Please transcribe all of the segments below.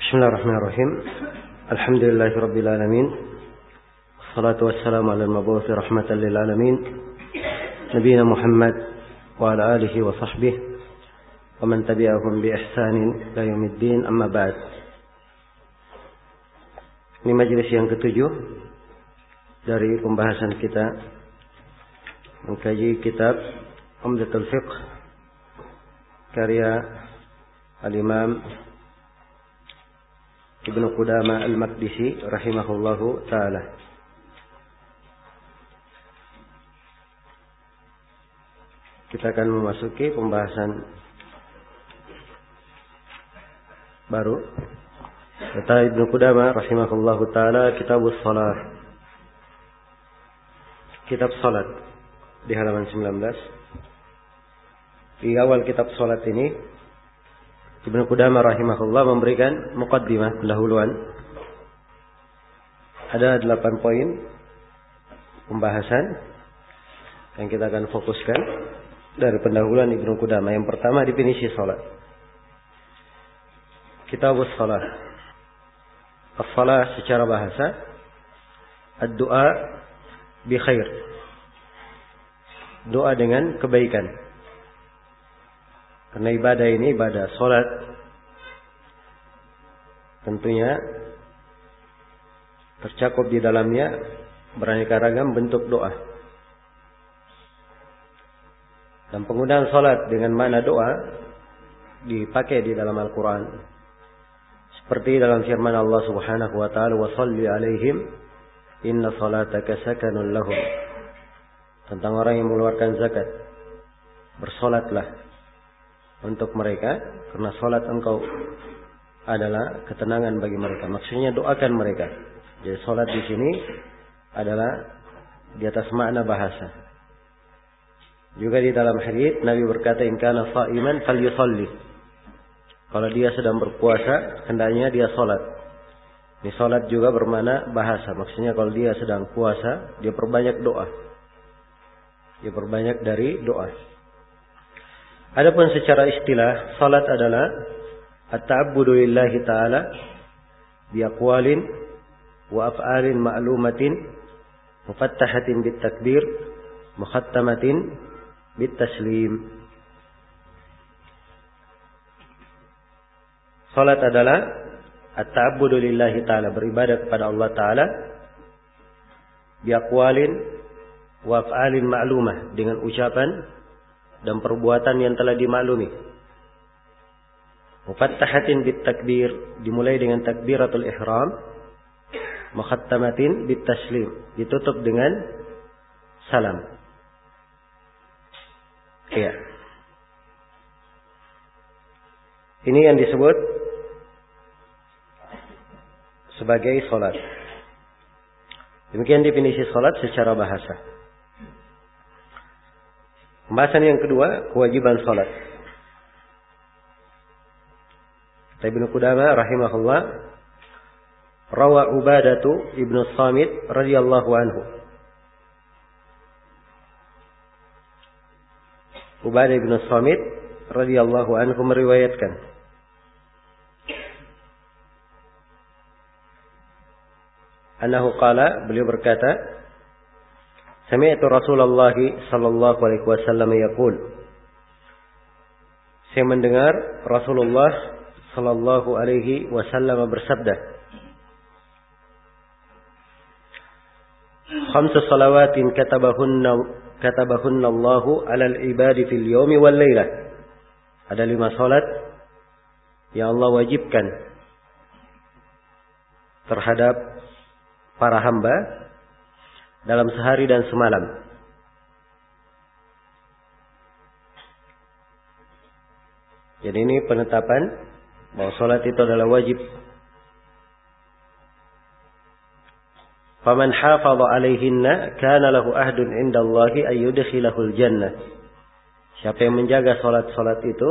Bismillahirrahmanirrahim. Alhamdulillahirabbil alamin. Wassalatu wassalamu ala al-mab'uts rahmatan lil alamin. Nabiyina Muhammad wa ala alihi wa sahbihi wa man tabi'ahum bi ihsanin ila yaumiddin, amma ba'd. Ini majelis yang ketujuh dari pembahasan kita mengkaji kitab Umdatul Fiqh karya Al-Imam Ibnu Qudamah Al-Maqdisi rahimahullahu ta'ala. Kita akan memasuki pembahasan baru. Kata Ibnu Qudamah rahimahullahu ta'ala, Kitabus Shalah. Kitab salat di halaman 19. Di awal kitab salat ini Ibnu Qudamah rahimahullah memberikan muqaddimah, pendahuluan. Ada 8 poin pembahasan yang kita akan fokuskan dari pendahuluan Ibnu Qudamah. Yang pertama, definisi salat. Kitabus Shalah. As-shalah secara bahasa ad-du'a bi khair. Doa dengan kebaikan. Karena ibadah ini, ibadah salat, tentunya tercakup di dalamnya beraneka ragam bentuk doa. Dan penggunaan salat dengan makna doa dipakai di dalam Al-Quran. Seperti dalam firman Allah Subhanahu wa ta'ala, wa salli alaihim inna salataka sakanun lahum. Tentang orang yang mengeluarkan zakat, bersolatlah untuk mereka, karena salat engkau adalah ketenangan bagi mereka. Maksudnya doakan mereka. Jadi salat di sini adalah di atas makna bahasa. Juga di dalam hadits Nabi berkata, in kana sha'iman falyusalli. Kalau dia sedang berpuasa, hendaknya dia salat. Ini salat juga bermakna bahasa. Maksudnya kalau dia sedang puasa, dia perbanyak doa. Dia perbanyak dari doa. Adapun secara istilah, salat adalah at-ta'abbudu lillahi ta'ala bi aqwalin wa af'alin ma'lumatin mufattahatin bit takbir mukhattamatin bit taslim. Salat adalah at-ta'abbudu lillahi ta'ala, beribadah kepada Allah Ta'ala bi aqwalin wa af'alin ma'lumah, dengan ucapan dan perbuatan yang telah dimaklumi. Mufattahatin bit takbir, dimulai dengan takbiratul ihram. Mukhattamatin bit taslim, ditutup dengan salam. Iya. Ini yang disebut sebagai salat. Demikian definisi salat secara bahasa. Pembahasan yang kedua, kewajiban salat. Ibnu Qudamah rahimahullah, rawa Ubadatu ibnu Samit radhiyallahu anhu. Ubadah ibnu Samit radhiyallahu anhu meriwayatkan, annahu qala, beliau berkata, sami'tu Rasulullah sallallahu alaihi wasallam yaqul, saya mendengar Rasulullah sallallahu alaihi wasallam bersabda, khamsu salawatin katabahunna Allahu 'alal ibadi fil yawmi wal lailah. Ada 5 salat yang Allah wajibkan terhadap para hamba dalam sehari dan semalam. Jadi ini penetapan bahwa salat itu adalah wajib. Faman hafadha 'alaihinna kana lahu ahdun 'indallahi ay yudkhilahul jannah. Siapa yang menjaga salat-salat itu,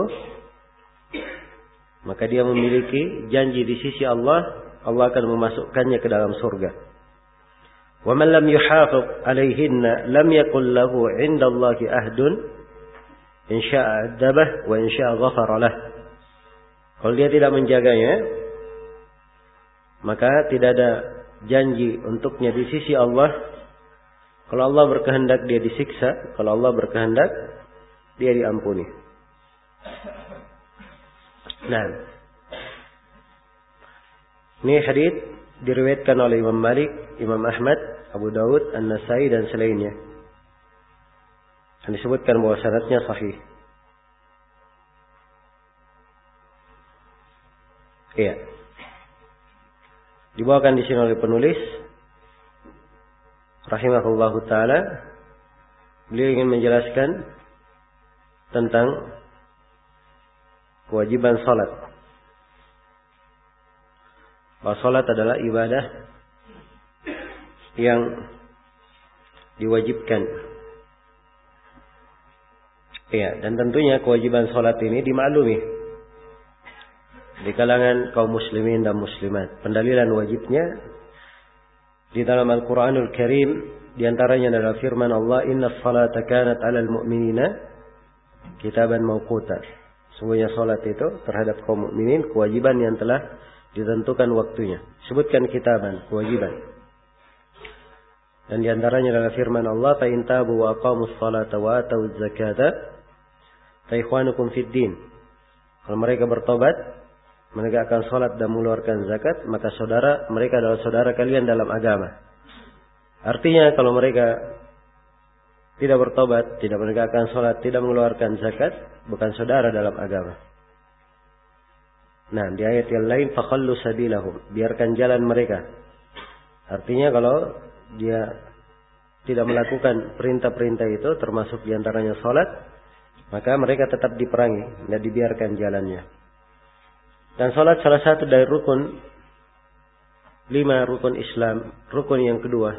maka dia memiliki janji di sisi Allah, Allah akan memasukkannya ke dalam surga. وَمَنْ لَمْ يُحَافِظْ عَلَيْهِنَّ لَمْ يَكُنْ لَهُ عِنْدَ اللَّهِ أَحْدٌ إِنْ شَاءَ عَذَّبَهُ وَإِنْ شَاءَ غَفَرَ لَهُ. Kalau dia tidak menjaganya, maka tidak ada janji untuknya di sisi Allah. Kalau Allah berkehendak dia disiksa, kalau Allah berkehendak dia diampuni. Nah, ini hadis diriwayatkan oleh Imam Malik, Imam Ahmad, Abu Daud, An-Nasai dan selainnya. Dan disebutkan bahwa syaratnya sahih. Iya. Dibawakan di sini oleh penulis rahimahullahu taala, beliau ingin menjelaskan tentang kewajiban salat. Bahwa salat adalah ibadah yang diwajibkan. Iya, dan tentunya kewajiban salat ini dimaklumi di kalangan kaum muslimin dan muslimat. Pendalilan wajibnya di dalam Al-Quranul Karim, di antaranya adalah firman Allah, "Inna salata kanat 'alal mu'minina kitaban mawquta." Sungguhnya salat itu terhadap kaum mukminin kewajiban yang telah ditentukan waktunya. Sebutkan kitaban, kewajiban. Dan di antaranya adalah firman Allah, "Fa in tabu wa aqamus salata wa atuz zakata fa ikhwanukum fid din." Kalau mereka bertobat, menegakkan salat dan mengeluarkan zakat, maka mereka adalah saudara kalian dalam agama. Artinya kalau mereka tidak bertobat, tidak menegakkan salat, tidak mengeluarkan zakat, bukan saudara dalam agama. Nah, di ayat yang lain, fakhallu sabilahum, biarkan jalan mereka. Artinya kalau dia tidak melakukan perintah-perintah itu, termasuk diantaranya salat, maka mereka tetap diperangi, tidak dibiarkan jalannya. Dan salat salah satu dari rukun 5 rukun Islam, rukun yang kedua.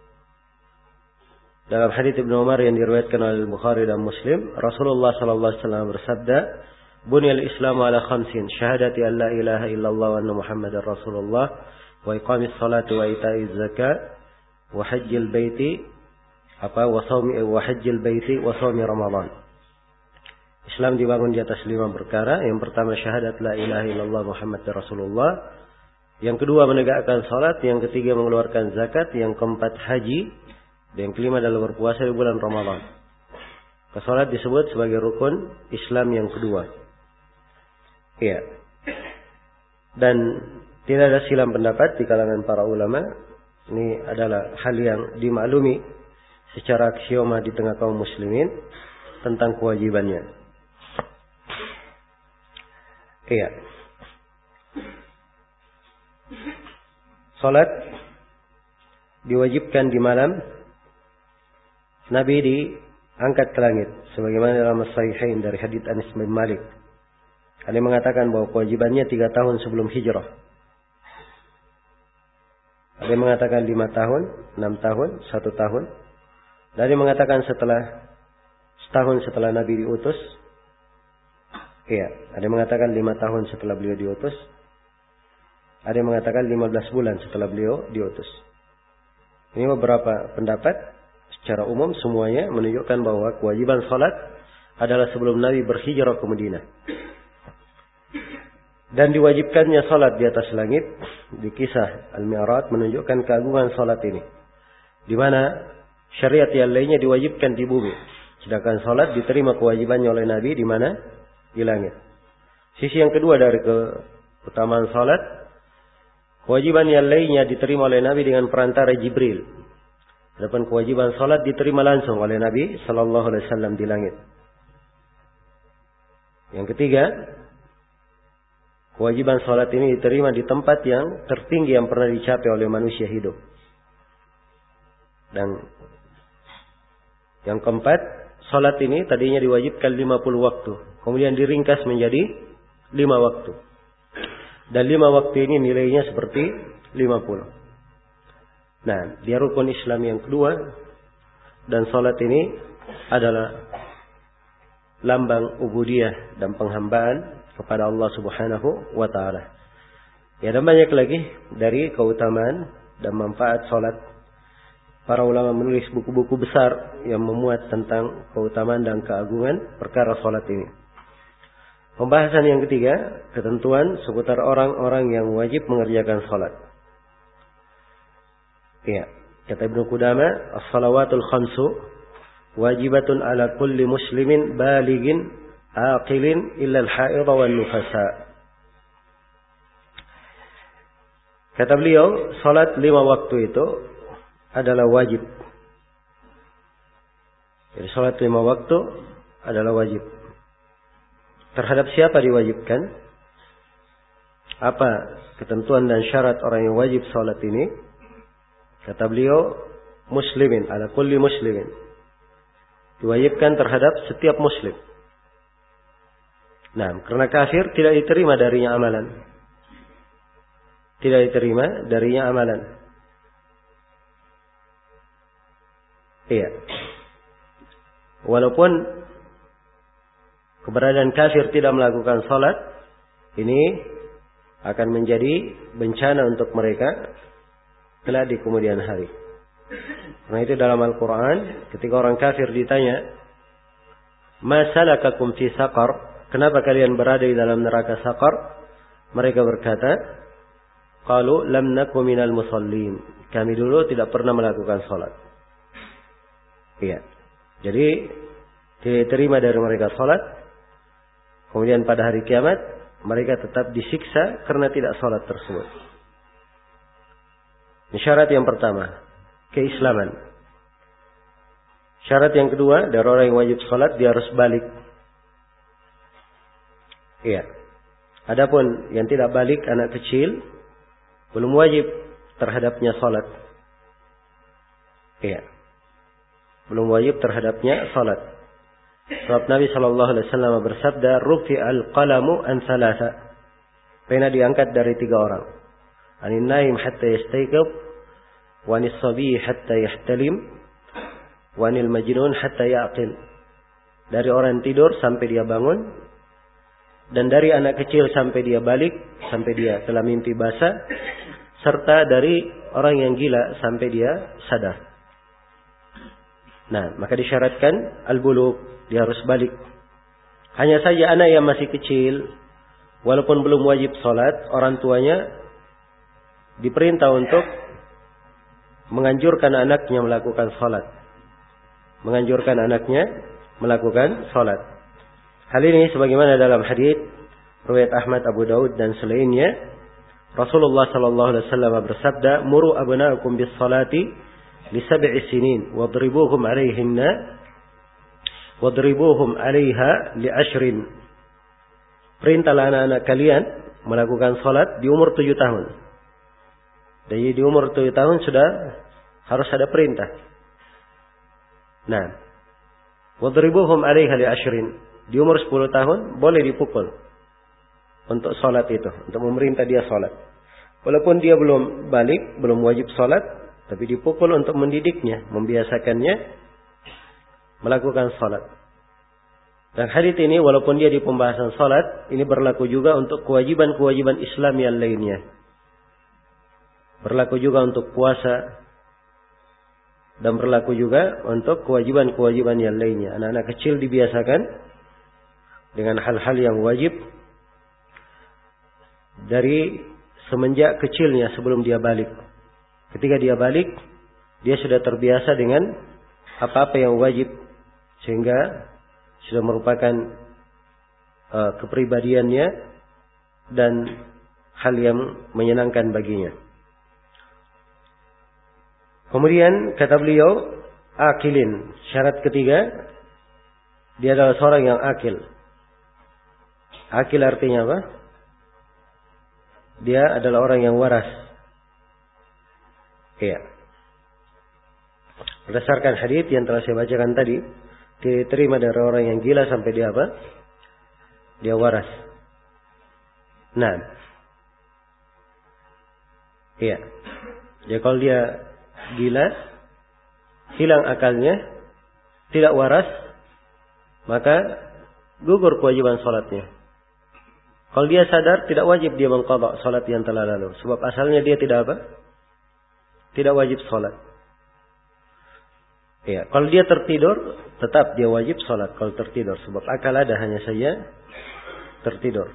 Dalam hadits Ibnu Umar yang diriwayatkan oleh Bukhari dan Muslim, Rasulullah sallallahu alaihi wasallam bersabda, "Bunyal Islamu ala khamsin, syahadati an la ilaha illallah wa anna Muhammadar Rasulullah, wa iqamis salati wa ita'iz zakat, wa hajjil baiti wa hajjil baiti wa shaumi Ramadan." Islam dibangun di atas 5 perkara. Yang pertama syahadat la ilaha illallah Muhammadar Rasulullah. Yang kedua menegakkan salat. Yang ketiga mengeluarkan zakat. Yang keempat haji. Dan yang kelima adalah berpuasa di bulan Ramadan. Salat disebut sebagai rukun Islam yang kedua. Iya. Dan tidak ada silang pendapat di kalangan para ulama. Ini adalah hal yang dimaklumi secara aksioma di tengah kaum muslimin tentang kewajibannya. Iya. Salat diwajibkan di malam Nabi diangkat ke langit, sebagaimana dalam As-Sahihain dari hadits Anas bin Malik. Ada yang mengatakan bahwa kewajibannya 3 tahun sebelum hijrah. Ada yang mengatakan 5 tahun, 6 tahun, 1 tahun. Dan ada yang mengatakan setahun setelah Nabi diutus. Iya, ada yang mengatakan 5 tahun setelah beliau diutus. Ada yang mengatakan 15 bulan setelah beliau diutus. Ini beberapa pendapat. Secara umum semuanya menunjukkan bahwa kewajiban salat adalah sebelum Nabi berhijrah ke Madinah. Dan diwajibkannya salat di atas langit di kisah Al-Mi'raj menunjukkan keagungan salat ini. Di mana syariat yang lainnya diwajibkan di bumi. Sedangkan salat diterima kewajibannya oleh Nabi di mana? Di langit. Sisi yang kedua dari keutamaan salat, kewajiban yang lainnya diterima oleh Nabi dengan perantara Jibril. Adapun kewajiban salat diterima langsung oleh Nabi sallallahu alaihi wasallam di langit. Yang ketiga, kewajiban salat ini diterima di tempat yang tertinggi yang pernah dicapai oleh manusia hidup. Dan yang keempat, salat ini tadinya diwajibkan 50 waktu, kemudian diringkas menjadi 5 waktu. Dan 5 waktu ini nilainya seperti 50. Nah, dia rukun Islam yang kedua. Dan salat ini adalah lambang ubudiyah dan penghambaan kepada Allah Subhanahu wa ta'ala. Ya, dan banyak lagi dari keutamaan dan manfaat salat. Para ulama menulis buku-buku besar yang memuat tentang keutamaan dan keagungan perkara salat ini. Pembahasan yang ketiga, ketentuan seputar orang-orang yang wajib mengerjakan salat. Iya. Kata Ibnu Qudamah, as-salawatul khamsu wajibatun ala kulli muslimin balighin aqilin illa al-haidha wan nufasa. Kata beliau, salat 5 waktu itu adalah wajib. Jadi salat 5 waktu adalah wajib. Terhadap siapa diwajibkan? Apa ketentuan dan syarat orang yang wajib salat ini? Kata beliau, muslimin, ala kulli muslimin. Diwajibkan terhadap setiap muslim. Nah, karena kafir tidak diterima darinya amalan. Tidak diterima darinya amalan. Iya. Walaupun keberadaan kafir tidak melakukan salat, ini akan menjadi bencana untuk mereka kelak di kemudian hari. Karena itu dalam Al-Quran, ketika orang kafir ditanya, "Ma salakakum fi saqar?" Kenapa kalian berada di dalam neraka Saqar? Mereka berkata, "Qalu lam naku minal musallin." Kami dulu tidak pernah melakukan salat. Iya. Jadi tidak diterima dari mereka salat. Kemudian pada hari kiamat mereka tetap disiksa karena tidak salat tersebut. Ini syarat yang pertama, keislaman. Syarat yang kedua, dari orang yang wajib salat dia harus balik. Iya. Adapun yang tidak balik, anak kecil, belum wajib terhadapnya salat. Iya. Belum wajib terhadapnya salat. Sebab Nabi sallallahu alaihi wasallam bersabda, "Rufi'al qalamu an thalatha." Pena diangkat dari 3 orang. Anin naim hatta yastayqib, wa anis sabi hatta yahtalim, wa anil majnun hatta yaqil. Dari orang tidur sampai dia bangun, dan dari anak kecil sampai dia balik, sampai dia telah mimpi basah, serta dari orang yang gila sampai dia sadar. Nah, maka disyaratkan al-bulugh, dia harus balik. Hanya saja anak yang masih kecil, walaupun belum wajib salat, orang tuanya diperintah untuk menganjurkan anaknya melakukan salat. Menganjurkan anaknya melakukan salat. Hal ini sebagaimana dalam hadits riwayat Ahmad, Abu Daud dan selainnya, Rasulullah sallallahu alaihi wasallam bersabda, "Muru abna'akum bis salati li 7 sinin wadribuhum 'alaiha li 10." Perintahlah anak-anak kalian melakukan salat di umur 7 tahun. Jadi di umur 7 tahun sudah harus ada perintah. Nah, wadribuhum 'alaiha li 10. Di umur 10 tahun boleh dipukul untuk salat itu, untuk memerintah dia salat. Walaupun dia belum balik, belum wajib salat, tapi dipukul untuk mendidiknya, membiasakannya melakukan salat. Dan hadits ini walaupun dia di pembahasan salat, ini berlaku juga untuk kewajiban-kewajiban Islam yang lainnya. Berlaku juga untuk puasa, dan berlaku juga untuk kewajiban-kewajiban yang lainnya. Anak-anak kecil dibiasakan dengan hal-hal yang wajib dari semenjak kecilnya sebelum dia balik. Ketika dia balik, dia sudah terbiasa dengan apa-apa yang wajib, sehingga sudah merupakan kepribadiannya dan hal yang menyenangkan baginya. Kemudian kata beliau, akilin. Syarat ketiga, dia adalah seorang yang akil. Akil artinya apa? Dia adalah orang yang waras. Iya. Berdasarkan hadits yang telah saya bacakan tadi, diterima dari orang yang gila sampai dia apa? Dia waras. Nah. Iya. Jadi kalau dia gila, hilang akalnya, tidak waras, maka gugur kewajiban salatnya. Kalau dia sadar, tidak wajib dia mengqadha salat yang telah lalu. Sebab asalnya dia tidak apa? Tidak wajib salat. Ya, kalau dia tertidur, tetap dia wajib salat kalau tertidur. Sebab akal ada, hanya saja tertidur.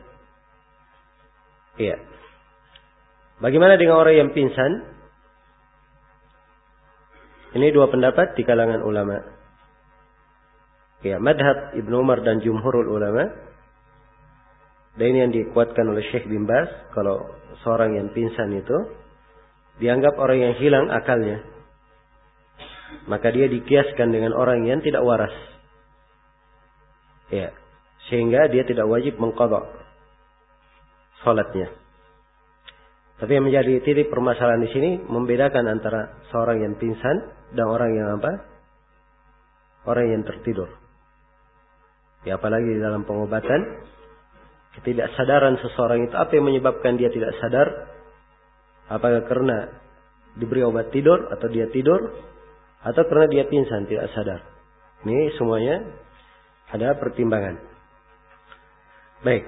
Iya. Bagaimana dengan orang yang pingsan? Ini dua pendapat di kalangan ulama. Ya, madhab Ibnu Umar dan jumhurul ulama. Dan ini yang dikuatkan oleh Syekh bin Baz. Kalau seorang yang pingsan itu dianggap orang yang hilang akalnya, maka dia dikiaskan dengan orang yang tidak waras. Ya, sehingga dia tidak wajib mengqadha salatnya. Tapi yang menjadi titik permasalahan di sini membedakan antara seorang yang pingsan dan orang yang apa? Orang yang tertidur. Ya, apalagi di dalam pengobatan, ketidaksadaran seseorang itu, apa yang menyebabkan dia tidak sadar? Apakah karena diberi obat tidur atau dia tidur, atau karena dia pingsan tidak sadar? Ini semuanya ada pertimbangan. Baik.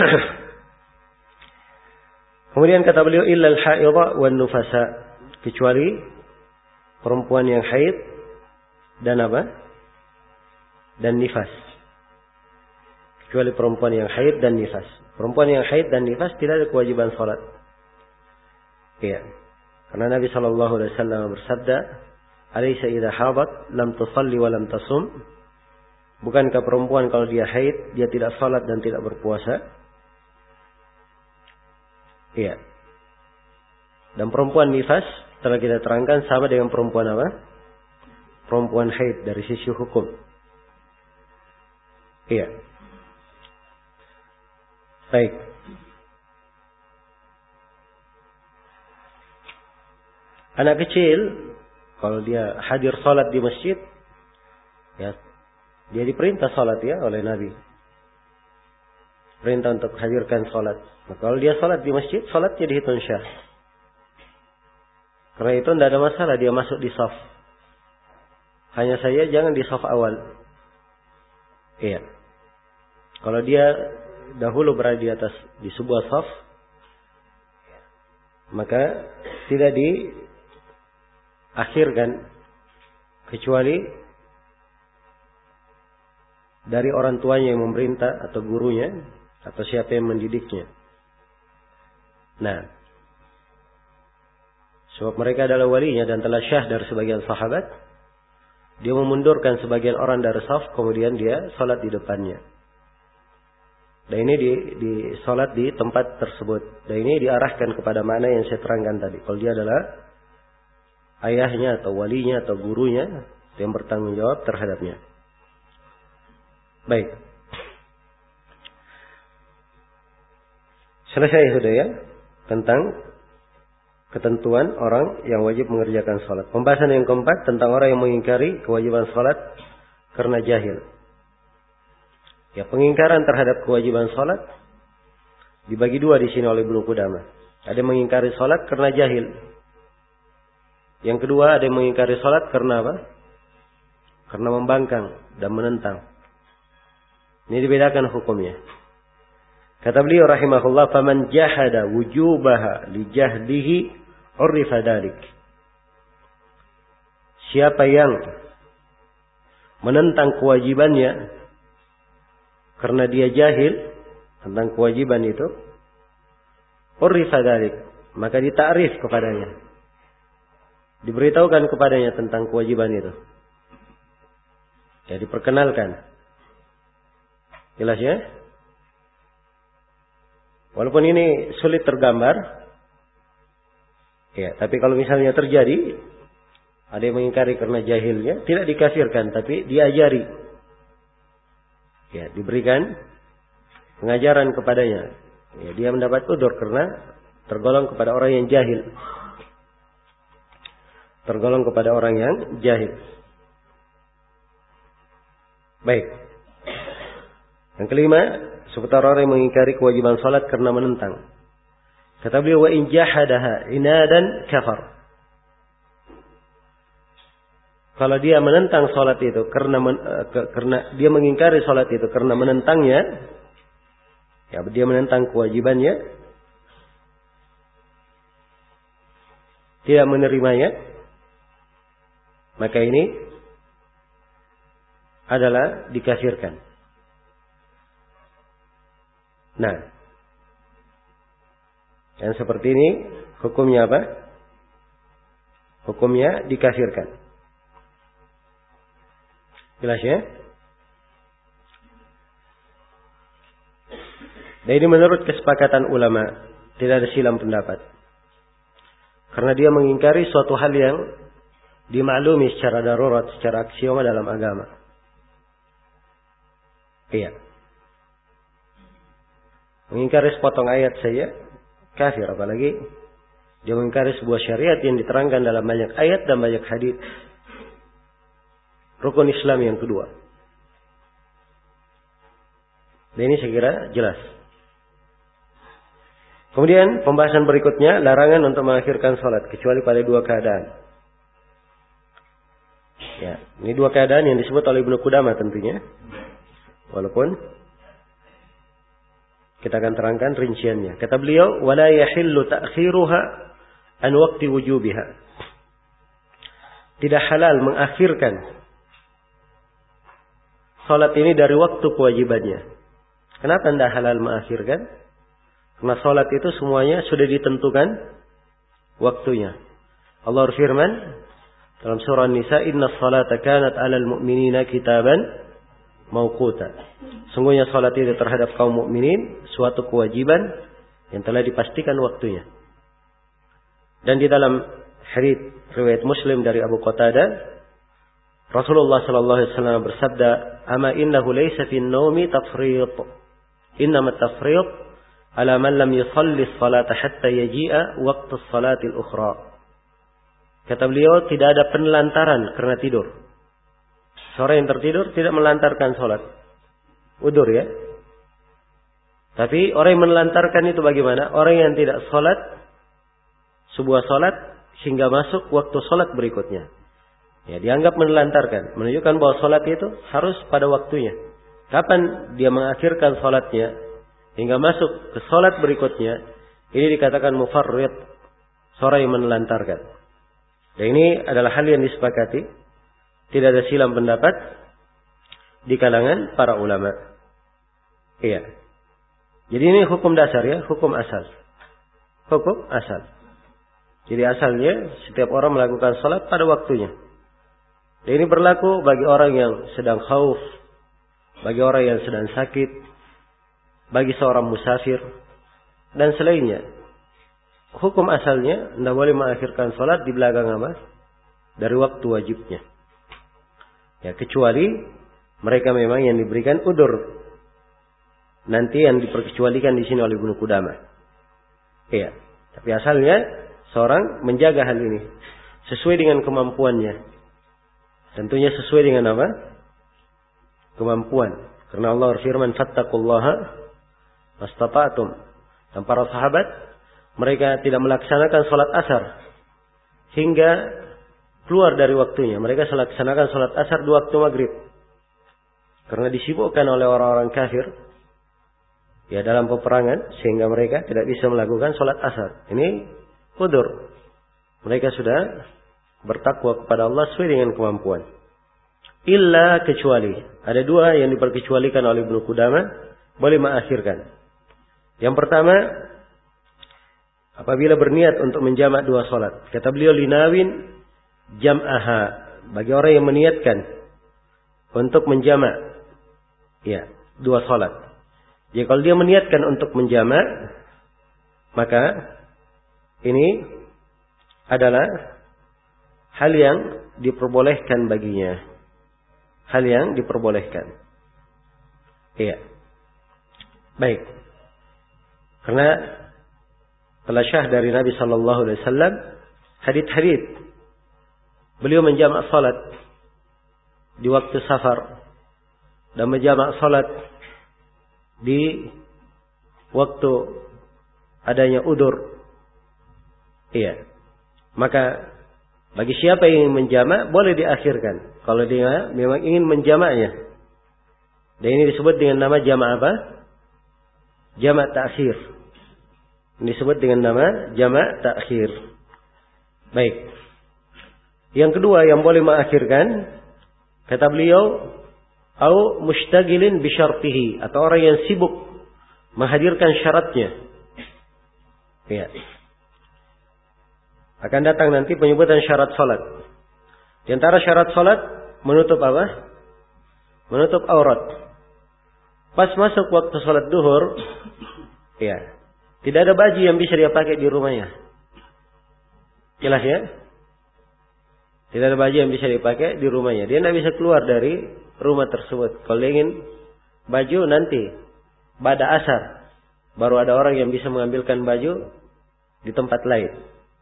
Kemudian kata beliau, illal haidha wan nufasa, kecuali perempuan yang haid dan apa? Dan nifas. Kecuali perempuan yang haid dan nifas. Perempuan yang haid dan nifas tidak ada kewajiban salat. Iya. Karena Nabi sallallahu alaihi wasallam bersabda, "Alaysa idza hadat lam tusalli wa lam tasum?" Bukankah perempuan kalau dia haid, dia tidak salat dan tidak berpuasa? Iya. Dan perempuan nifas telah kita terangkan sama dengan perempuan apa? Perempuan haid dari sisi hukum. Iya. Baik. Anak kecil kalau dia hadir salat di masjid, ya, dia diperintah salat ya oleh Nabi. Perintah untuk hadirkan salat. Nah, kalau dia salat di masjid, salatnya dihitung syah. Karena itu tidak ada masalah dia masuk di shaf. Hanya saja jangan di shaf awal. Iya. Kalau dia dahulu berada di atas di sebuah shaf, maka tidak diakhirkan kecuali dari orang tuanya yang memerintah atau gurunya atau siapa yang mendidiknya. Nah, sebab mereka adalah walinya dan telah syah dari sebagian sahabat, dia memundurkan sebagian orang dari saf, kemudian dia salat di depannya. Dan ini di salat di tempat tersebut. Dan ini diarahkan kepada mana yang saya terangkan tadi. Kalau dia adalah ayahnya atau walinya atau gurunya yang bertanggung jawab terhadapnya. Baik. Selesai sudah ya tentang ketentuan orang yang wajib mengerjakan salat. Pembahasan yang keempat tentang orang yang mengingkari kewajiban salat karena jahil. Ya, pengingkaran terhadap kewajiban salat dibagi dua di sini oleh Ibnu Qudamah. Ada yang mengingkari salat karena jahil. Yang kedua ada yang mengingkari salat karena apa? Karena membangkang dan menentang. Ini dibedakan hukumnya. Kata beliau rahimahullah, "Faman jahada wujubaha li jahdihi urifa dalik." Siapa yang menentang kewajibannya karena dia jahil tentang kewajiban itu, urifa dalik, maka ditakrif kepadanya. Diberitahukan kepadanya tentang kewajiban itu. Ya, diperkenalkan. Jelas ya? Walaupun ini sulit tergambar, ya, tapi kalau misalnya terjadi, ada yang mengingkari karena jahilnya, tidak dikafirkan, tapi diajari. Ya, diberikan pengajaran kepadanya. Ya, dia mendapat udzur karena tergolong kepada orang yang jahil. Tergolong kepada orang yang jahil. Baik. Yang kelima, seputar orang yang mengingkari kewajiban salat karena menentang. Kata beliau, "Wa in jahadaha inadan kafar." Kalau dia menentang salat itu karena dia mengingkari salat itu karena menentangnya, ya, dia menentang kewajibannya, tidak menerimanya, maka ini adalah dikafirkan. Nah, yang seperti ini hukumnya apa? Hukumnya dikafirkan. Jelas ya? Dan ini menurut kesepakatan ulama, tidak ada silang pendapat. Karena dia mengingkari suatu hal yang dimaklumi secara darurat, secara aksioma dalam agama. Iya. Mengingkari sepotong ayat saja kafir, apalagi dia mengingkari sebuah syariat yang diterangkan dalam banyak ayat dan banyak hadis. Rukun Islam yang kedua. Dan ini saya kira jelas. Kemudian pembahasan berikutnya, larangan untuk mengakhirkan salat kecuali pada dua keadaan. Ya, ini dua keadaan yang disebut oleh Ibnu Qudamah tentunya. Walaupun kita akan terangkan rinciannya. Kata beliau, "Wala yahillu ta'khiruha an waqti wujubiha." Tidak halal mengakhirkan salat ini dari waktu kewajibannya. Kenapa tidak halal mengakhirkan? Karena salat itu semuanya sudah ditentukan waktunya. Allah berfirman dalam surah An-Nisa, "Inna salata kanat 'alal mu'minina kitaban mauquta." Sungguhnya salat itu terhadap kaum mukminin suatu kewajiban yang telah dipastikan waktunya. Dan di dalam hadits riwayat Muslim dari Abu Qatadah, Rasulullah sallallahu alaihi wasallam bersabda, "Ama innahu laysa fin naumi tafriq. Innama tafriq ala man lam yusalli as-salata hatta yaji'a waqtu as-salati al-ukhra." Kata beliau, tidak ada penelantaran karena tidur. Seorang yang tertidur tidak melantarkan salat. Udur ya. Tapi orang yang menelantarkan itu bagaimana? Orang yang tidak salat sebuah salat hingga masuk waktu salat berikutnya. Ya, dianggap menelantarkan, menunjukkan bahwa salat itu harus pada waktunya. Kapan dia mengakhirkan salatnya hingga masuk ke salat berikutnya, ini dikatakan mufarrid, seorang yang menelantarkan. Dan ini adalah hal yang disepakati, tidak ada silang pendapat di kalangan para ulama. Iya. Jadi ini hukum dasar ya, hukum asal. Hukum asal. Jadi asalnya setiap orang melakukan salat pada waktunya. Dan ini berlaku bagi orang yang sedang khauf, bagi orang yang sedang sakit, bagi seorang musafir, dan selainnya. Hukum asalnya tidak boleh mengakhirkan salat di belakang apa? Dari waktu wajibnya. Ya, kecuali mereka memang yang diberikan udur. Nanti yang diperkecualikan di sini oleh Ibnu Qudamah. Iya. Tapi asalnya seorang menjaga hal ini sesuai dengan kemampuannya. Tentunya sesuai dengan apa? Kemampuan. Karena Allah berfirman, "Fattaqullaha mastata'tum." Dan para sahabat, mereka tidak melaksanakan salat asar hingga keluar dari waktunya. Mereka melaksanakan salat asar di waktu maghrib. Karena disibukkan oleh orang-orang kafir ya dalam peperangan, sehingga mereka tidak bisa melakukan salat asar. Ini udzur. Mereka sudah bertakwa kepada Allah sesuai dengan kemampuan. Illa kecuali. Ada dua yang diperkecualikan oleh Ibnu Qudamah, boleh mengakhirkan. Yang pertama, apabila berniat untuk menjamak dua salat. Kata beliau, linawin jam'aha. Bagi orang yang meniatkan untuk menjamak ya, dua salat. Jadi kalau dia meniatkan untuk menjamak, maka ini adalah hal yang diperbolehkan baginya. Hal yang diperbolehkan. Iya. Baik. Karena telah syah dari Nabi sallallahu alaihi wasallam hadits-hadits beliau menjamak salat di waktu safar dan menjamak salat di waktu adanya udur. Iya. Maka bagi siapa yang ingin menjamak boleh diakhirkan kalau dia memang ingin menjamaknya. Dan ini disebut dengan nama jamak apa? Jamak ta'khir. Ini disebut dengan nama jamak ta'khir. Baik. Yang kedua yang boleh mengakhirkan, kata beliau, au mushtagilin bi syartihi, atau orang yang sibuk menghadirkan syaratnya. Ya. Akan datang nanti penyebutan syarat salat. Di antara syarat salat menutup apa? menutup aurat. Pas masuk waktu sholat duhur, ya, tidak ada baju yang bisa dia pakai di rumahnya. Jelas ya? Tidak ada baju yang bisa dipakai di rumahnya. Dia tidak bisa keluar dari rumah tersebut. Kalau ingin baju nanti pada asar, baru ada orang yang bisa mengambilkan baju di tempat lain.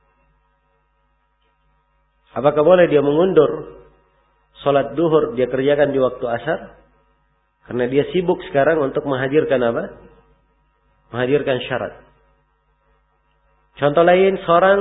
Apakah boleh dia mengundur sholat duhur dia kerjakan di waktu asar? Karena dia sibuk sekarang untuk menghadirkan apa? Menghadirkan syarat. Contoh lain, seorang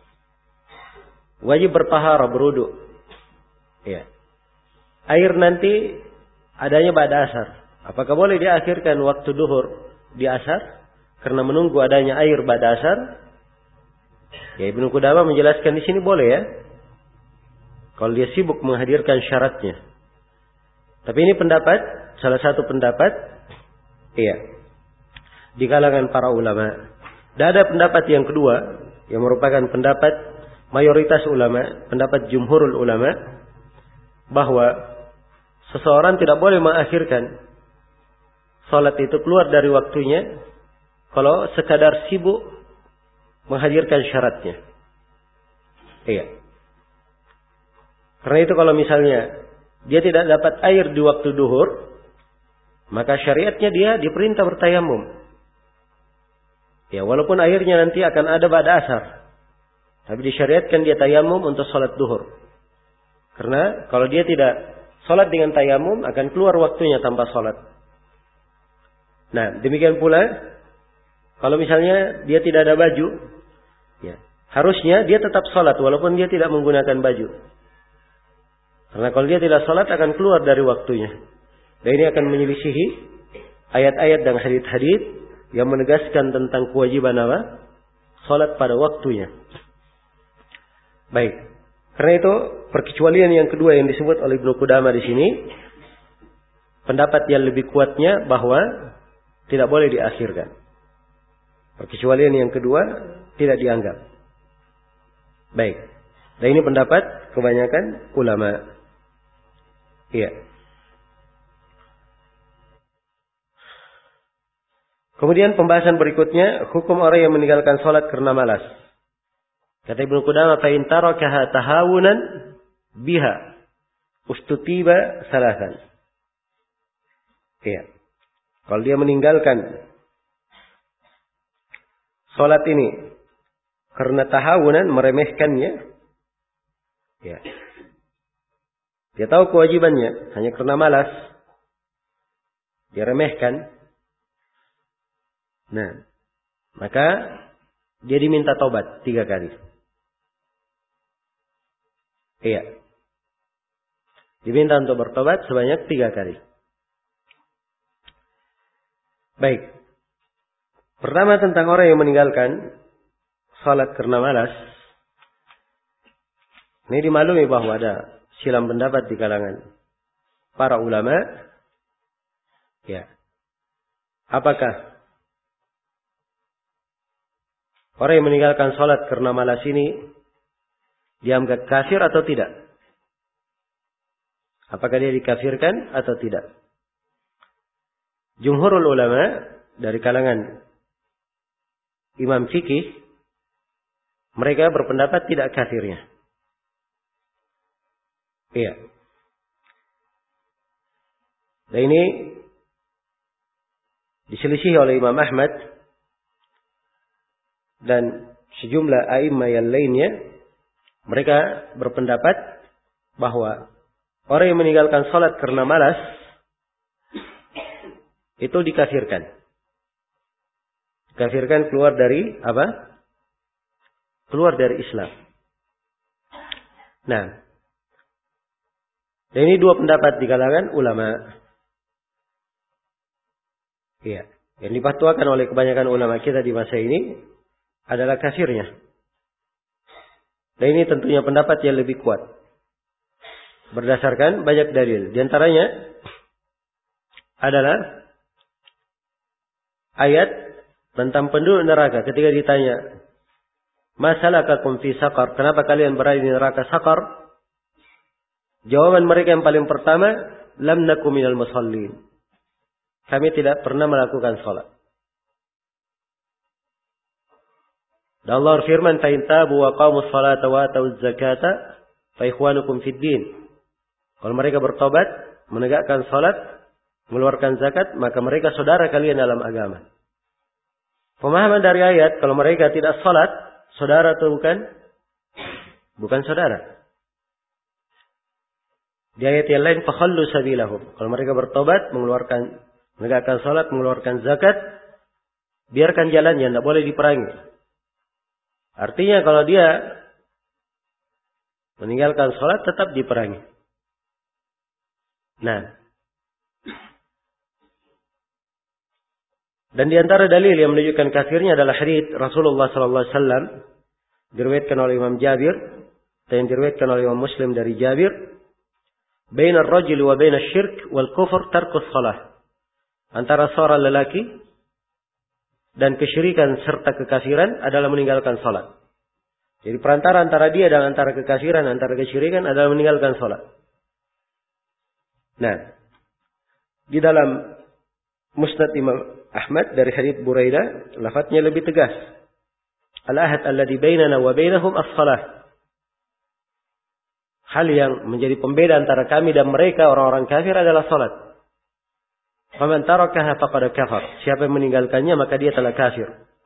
wajib bertahara, berwudu. Ya. Air nanti adanya pada asar. Apakah boleh dia akhirkan waktu duhur di asar? Karena menunggu adanya air pada asar? Ya, Ibnu Qudamah menjelaskan di sini boleh ya. Kalau dia sibuk menghadirkan syaratnya. Tapi ini pendapat, salah satu pendapat, iya, di kalangan para ulama. Dan ada pendapat yang kedua, yang merupakan pendapat mayoritas ulama, pendapat jumhurul ulama, bahwa seseorang tidak boleh mengakhirkan salat itu keluar dari waktunya kalau sekadar sibuk menghadirkan syaratnya. Iya. Karena itu kalau misalnya dia tidak dapat air di waktu duhur, maka syariatnya dia diperintah bertayamum. Ya, walaupun airnya nanti akan ada pada asar, tapi disyariatkan dia tayamum untuk salat duhur. Karena kalau dia tidak salat dengan tayamum, akan keluar waktunya tanpa salat. Nah, demikian pula kalau misalnya dia tidak ada baju, ya, harusnya dia tetap salat walaupun dia tidak menggunakan baju. Karena kalau dia tidak salat akan keluar dari waktunya. Dan ini akan menyelisihi ayat-ayat dan hadits-hadits yang menegaskan tentang kewajiban apa? Salat pada waktunya. Baik. Karena itu perkecualian yang kedua yang disebut oleh Ibnu Qudamah di sini, pendapat yang lebih kuatnya bahwa tidak boleh diakhirkan. Perkecualian yang kedua tidak dianggap. Baik. Dan ini pendapat kebanyakan ulama. Iya. Kemudian pembahasan berikutnya, hukum orang yang meninggalkan salat karena malas. Kata Ibnu Qudamah, fa in tarakaha tahawunan biha ustutiba salasan. Iya. Kalau dia meninggalkan salat ini karena tahawunan, meremehkannya, ya. Dia tahu kewajibannya, hanya karena malas dia remehkan. Nah, maka dia diminta taubat 3 kali. Iya. Diminta untuk bertobat sebanyak 3 kali. Baik. Pertama tentang orang yang meninggalkan salat karena malas. Ini dimaklumi bahwa ada silang pendapat di kalangan para ulama. Ya. Apakah orang yang meninggalkan salat karena malas ini dianggap kafir atau tidak? Apakah dia dikafirkan atau tidak? Jumhurul ulama dari kalangan imam fikih, mereka berpendapat tidak kafirnya. Iya. Dan ini diselisih oleh Imam Ahmad dan sejumlah a'immah yang lainnya. Mereka berpendapat bahwa orang yang meninggalkan salat karena malas itu dikafirkan. Dikafirkan, keluar dari apa? Keluar dari Islam. Nah, dan ini 2 pendapat di kalangan ulama. Iya, yang difatwakan oleh kebanyakan ulama kita di masa ini adalah kafirnya. Dan ini tentunya pendapat yang lebih kuat. Berdasarkan banyak dalil. Di antaranya adalah ayat tentang penduduk neraka ketika ditanya, "Ma salakakum fi saqar?" Kenapa kalian berada di neraka Saqar? Jawaban mereka yang paling pertama, lam naku minal musallin. Kami tidak pernah melakukan salat. Dan Allah firman, "Fa in tabu wa qamus salata wa atuz zakata fa ikhwanukum fid din." Kalau mereka bertobat, menegakkan salat, mengeluarkan zakat, maka mereka saudara kalian dalam agama. Pemahaman dari ayat, kalau mereka tidak salat, saudara atau bukan? Bukan saudara. Di ayat yang lain, fakhallu sabilahum. Kalau mereka bertobat, menegakkan salat, mengeluarkan zakat, biarkan jalannya, tidak boleh diperangi. Artinya kalau dia meninggalkan salat, tetap diperangi. Nah, dan di antara dalil yang menunjukkan kafirnya adalah hadits Rasulullah sallallahu alaihi wasallam diriwayatkan oleh Imam Jabir dan diriwayatkan oleh Imam Muslim dari Jabir, "Baina ar-rajul wa baina asy-syirk wal kufr tarkus shalah." Antara seorang lelaki dan kesyirikan serta kekafiran adalah meninggalkan salat. Jadi perantara antara dia dan antara kekafiran, antara kesyirikan adalah meninggalkan salat. Nah, di dalam Musnad Imam Ahmad dari hadits Buraidah, lafadznya lebih tegas. Al-ahad alladhi bainana wa bainahum as-salah. Hal yang menjadi pembeda antara kami dan mereka orang-orang kafir adalah salat. Faman tarakaha faqad kafar. Siapa yang meninggalkannya maka dia telah kafir.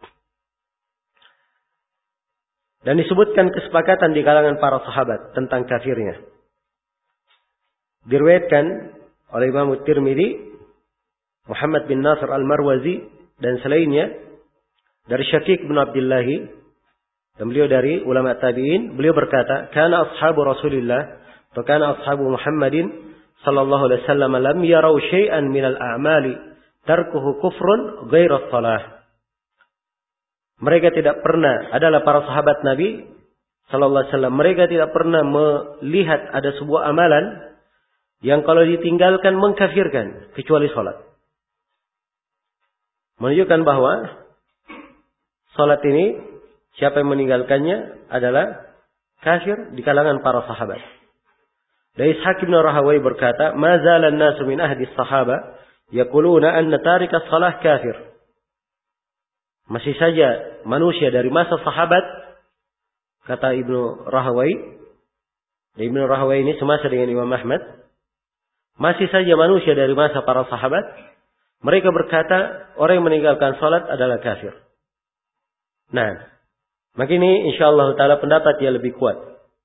Dan disebutkan kesepakatan di kalangan para sahabat tentang kafirnya. Diriwayatkan oleh Imam Tirmidzi, Muhammad bin Nasr al-Marwazi dan selainnya dari Syaqiq bin Abdullah dan beliau dari ulama tabi'in, beliau berkata, "Kana ashabu Rasulillah wa kana ashabu Muhammadin sallallahu alaihi wasallam lam yarau syai'an minal a'mali tarkuhu kufrun ghairas salah." Mereka tidak pernah, adalah para sahabat Nabi sallallahu alaihi wasallam, mereka tidak pernah melihat ada sebuah amalan yang kalau ditinggalkan mengkafirkan kecuali salat. Menunjukkan bahwa salat ini siapa yang meninggalkannya adalah kafir di kalangan para sahabat. Dari Ishaq bin Rahawai berkata, "Ma zala an-nasu min ahdi as-sahaba yaquluna anna tarika as-salah kafir." Masih saja manusia dari masa sahabat, kata Ibnu Rahawai, dan Ibnu Rahawai ini semasa dengan Imam Ahmad, masih saja manusia dari masa para sahabat, mereka berkata orang yang meninggalkan salat adalah kafir. Nah, maka ini insyaallah taala pendapat yang lebih kuat.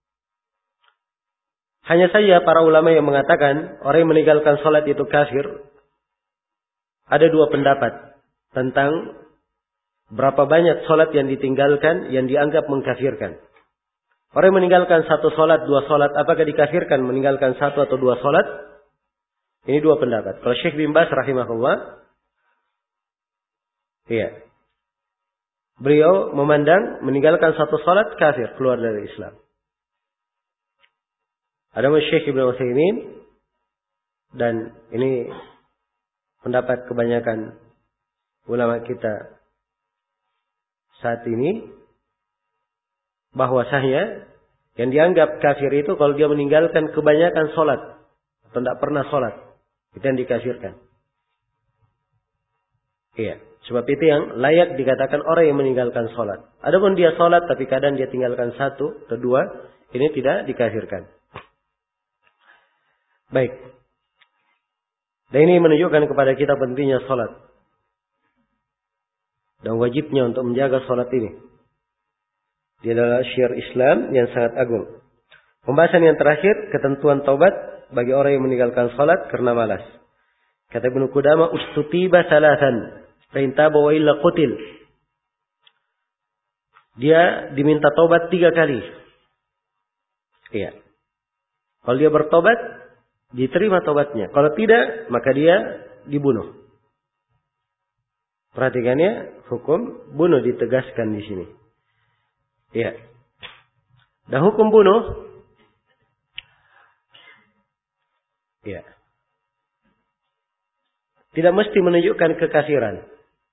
Hanya saja para ulama yang mengatakan orang yang meninggalkan salat itu kafir, ada dua pendapat tentang berapa banyak salat yang ditinggalkan yang dianggap mengkafirkan. Orang yang meninggalkan satu salat, dua salat, apakah dikafirkan meninggalkan satu atau dua salat? Ini dua pendapat. Kalau Syekh bin Baz rahimahullah, iya, beliau memandang meninggalkan satu salat kafir, keluar dari Islam. Ada Syekh Ibnu Utsaimin, dan ini pendapat kebanyakan ulama kita saat ini, bahwasanya yang dianggap kafir itu kalau dia meninggalkan kebanyakan salat atau tidak pernah salat, itu yang dikafirkan. Iya, sebab itu yang layak dikatakan orang yang meninggalkan salat. Adapun dia salat tapi kadang dia tinggalkan satu atau dua, ini tidak dikafirkan. Baik. Dan ini menunjukkan kepada kita pentingnya salat dan wajibnya untuk menjaga salat ini. Dia adalah syiar Islam yang sangat agung. Pembahasan yang terakhir, ketentuan taubat bagi orang yang meninggalkan salat karena malas. Kata Ibnu Qudamah, "Ustutiba salatan, fa in taba wa illa qutil." Dia diminta taubat 3 kali. Iya. Kalau dia bertobat, diterima taubatnya. Kalau tidak, maka dia dibunuh. Perhatikannya, hukum bunuh ditegaskan di sini. Ya. Dan hukum bunuh, ya, tidak mesti menunjukkan kekafiran.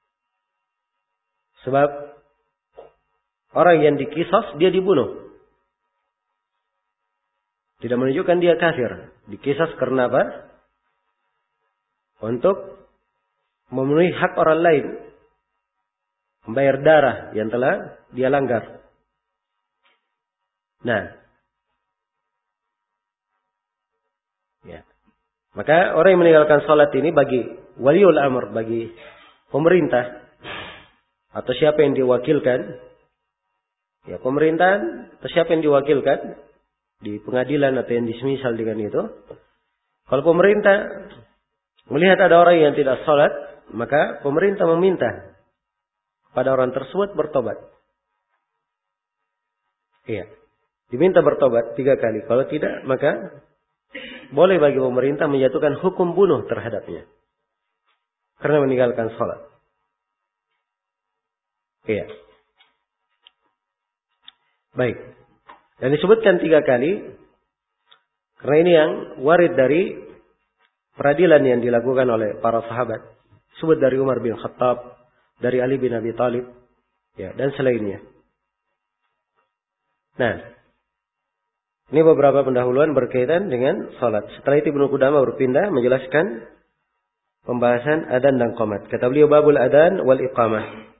Sebab orang yang diqisas dia dibunuh, tidak menunjukkan dia kafir. Diqisas karena apa? untuk memenuhi hak orang lain, membayar darah yang telah dia langgar. Nah, ya. Maka orang yang meninggalkan salat ini bagi waliul amr, bagi pemerintah atau siapa yang diwakilkan, ya pemerintahan atau siapa yang diwakilkan di pengadilan atau yang disemisal dengan itu. Kalau pemerintah melihat ada orang yang tidak salat, maka pemerintah meminta pada orang tersebut bertobat. Iya. Diminta bertobat 3 kali. Kalau tidak, maka boleh bagi pemerintah menjatuhkan hukum bunuh terhadapnya. Karena meninggalkan salat. Iya. Baik. Dan disebutkan 3 kali. Karena ini yang warid dari peradilan yang dilakukan oleh para sahabat. Disebut dari Umar bin Khattab, dari Ali bin Abi Thalib, ya, dan selainnya. Nah, ini beberapa pendahuluan berkaitan dengan salat. Setelah itu Ibnu Qudamah berpindah menjelaskan pembahasan adzan dan qomat. Kata beliau babul adzan wal iqamah.